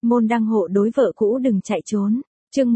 môn đăng hộ đối vợ cũ đừng chạy trốn. Chương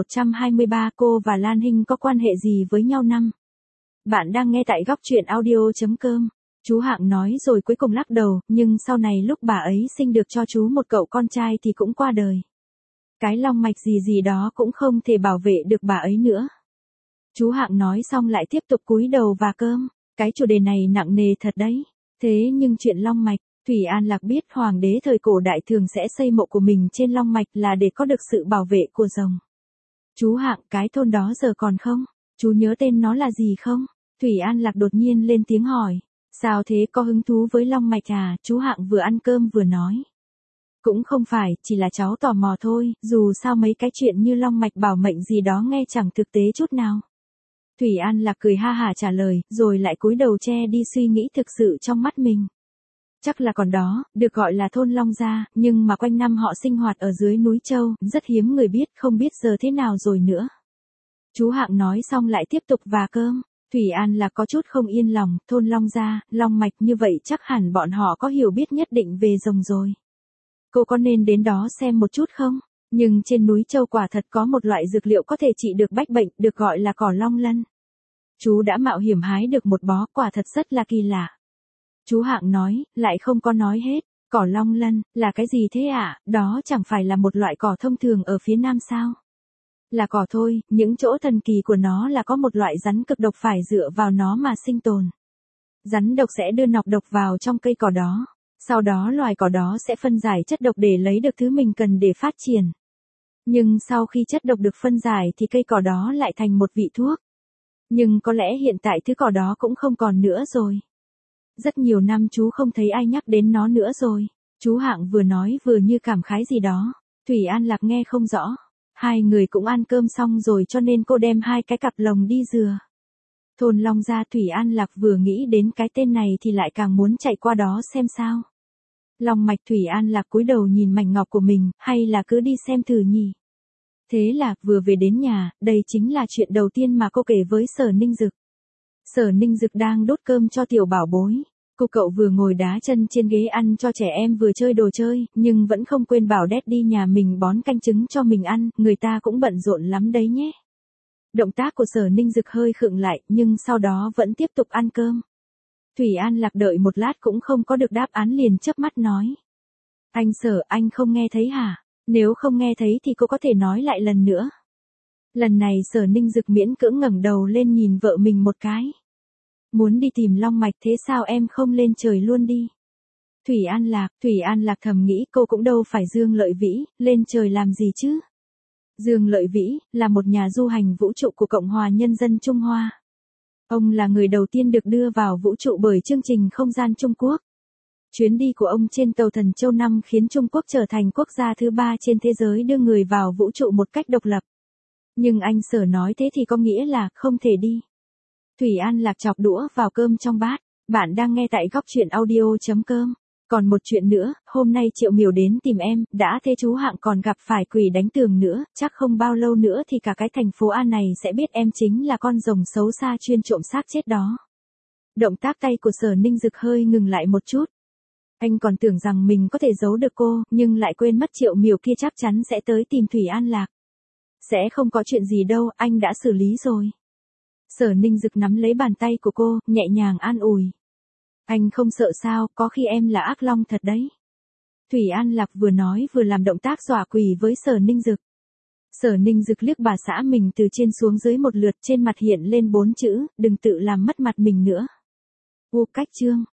1123 cô và Lan Hinh có quan hệ gì với nhau năm? Bạn đang nghe tại góc truyện audio.com. Chú Hạng nói rồi cuối cùng lắc đầu, nhưng sau này lúc bà ấy sinh được cho chú một cậu con trai thì cũng qua đời. Cái long mạch gì gì đó cũng không thể bảo vệ được bà ấy nữa. Chú Hạng nói xong lại tiếp tục cúi đầu và cơm. Cái chủ đề này nặng nề thật đấy. Thế nhưng chuyện long mạch, Thủy An Lạc biết hoàng đế thời cổ đại thường sẽ xây mộ của mình trên long mạch là để có được sự bảo vệ của rồng. Chú Hạng, cái thôn đó giờ còn không? Chú nhớ tên nó là gì không? Thủy An Lạc đột nhiên lên tiếng hỏi. Sao thế, có hứng thú với long mạch à? Chú Hạng vừa ăn cơm vừa nói. Cũng không phải, chỉ là cháu tò mò thôi, dù sao mấy cái chuyện như long mạch bảo mệnh gì đó nghe chẳng thực tế chút nào. Thủy An Lạc cười ha hả trả lời, rồi lại cúi đầu che đi suy nghĩ thực sự trong mắt mình. Chắc là còn đó, được gọi là thôn Long Gia, nhưng mà quanh năm họ sinh hoạt ở dưới núi Châu, rất hiếm người biết, không biết giờ thế nào rồi nữa. Chú Hạng nói xong lại tiếp tục và cơm. Thủy An Lạc có chút không yên lòng, thôn Long Gia, Long Mạch như vậy chắc hẳn bọn họ có hiểu biết nhất định về rồng rồi. Cô có nên đến đó xem một chút không? Nhưng trên núi Châu quả thật có một loại dược liệu có thể trị được bách bệnh, được gọi là cỏ long lân. Chú đã mạo hiểm hái được một bó, quả thật rất là kỳ lạ. Chú Hạng nói, lại không có nói hết. Cỏ long lân, là cái gì thế ạ? Đó chẳng phải là một loại cỏ thông thường ở phía nam sao? Là cỏ thôi, những chỗ thần kỳ của nó là có một loại rắn cực độc phải dựa vào nó mà sinh tồn. Rắn độc sẽ đưa nọc độc vào trong cây cỏ đó. Sau đó loài cỏ đó sẽ phân giải chất độc để lấy được thứ mình cần để phát triển. Nhưng sau khi chất độc được phân giải thì cây cỏ đó lại thành một vị thuốc. Nhưng có lẽ hiện tại thứ cỏ đó cũng không còn nữa rồi. Rất nhiều năm chú không thấy ai nhắc đến nó nữa rồi. Chú Hạng vừa nói vừa như cảm khái gì đó. Thủy An Lạc nghe không rõ. Hai người cũng ăn cơm xong rồi cho nên cô đem hai cái cặp lồng đi dừa. Thôn Long Gia. Thủy An Lạc vừa nghĩ đến cái tên này thì lại càng muốn chạy qua đó xem sao. Long mạch. Thủy An Lạc cúi đầu nhìn mảnh ngọc của mình, hay là cứ đi xem thử nhỉ? Thế là, vừa về đến nhà, đây chính là chuyện đầu tiên mà cô kể với Sở Ninh Dực. Sở Ninh Dực đang đốt cơm cho tiểu bảo bối. Cô cậu vừa ngồi đá chân trên ghế ăn cho trẻ em vừa chơi đồ chơi, nhưng vẫn không quên bảo Daddy nhà mình bón canh trứng cho mình ăn, người ta cũng bận rộn lắm đấy nhé. Động tác của Sở Ninh Dực hơi khựng lại, nhưng sau đó vẫn tiếp tục ăn cơm. Thủy An Lạc đợi một lát cũng không có được đáp án liền chớp mắt nói. Anh Sở, anh không nghe thấy hả? Nếu không nghe thấy thì cô có thể nói lại lần nữa. Lần này Sở Ninh Dực miễn cưỡng ngẩng đầu lên nhìn vợ mình một cái. Muốn đi tìm long mạch thế sao em không lên trời luôn đi? Thủy An Lạc thầm nghĩ cô cũng đâu phải Dương Lợi Vĩ, lên trời làm gì chứ? Dương Lợi Vĩ, là một nhà du hành vũ trụ của Cộng hòa Nhân dân Trung Hoa. Ông là người đầu tiên được đưa vào vũ trụ bởi chương trình không gian Trung Quốc. Chuyến đi của ông trên tàu Thần Châu 5 khiến Trung Quốc trở thành quốc gia thứ 3 trên thế giới đưa người vào vũ trụ một cách độc lập. Nhưng anh Sở nói thế thì có nghĩa là không thể đi. Thủy An Lạc chọc đũa vào cơm trong bát. Bạn đang nghe tại góc truyện audio.com. Còn một chuyện nữa, hôm nay Triệu Miểu đến tìm em, đã thế chú Hạng còn gặp phải quỷ đánh tường nữa, chắc không bao lâu nữa thì cả cái thành phố A này sẽ biết em chính là con rồng xấu xa chuyên trộm xác chết đó. Động tác tay của Sở Ninh Dực hơi ngừng lại một chút. Anh còn tưởng rằng mình có thể giấu được cô, nhưng lại quên mất Triệu Miểu kia chắc chắn sẽ tới tìm Thủy An Lạc. Sẽ không có chuyện gì đâu, anh đã xử lý rồi. Sở Ninh Dực nắm lấy bàn tay của cô, nhẹ nhàng an ủi. Anh không sợ sao, có khi em là ác long thật đấy. Thủy An Lạc vừa nói vừa làm động tác dọa quỷ với Sở Ninh Dực. Sở Ninh Dực liếc bà xã mình từ trên xuống dưới một lượt, trên mặt hiện lên 4 chữ, đừng tự làm mất mặt mình nữa. Cách chương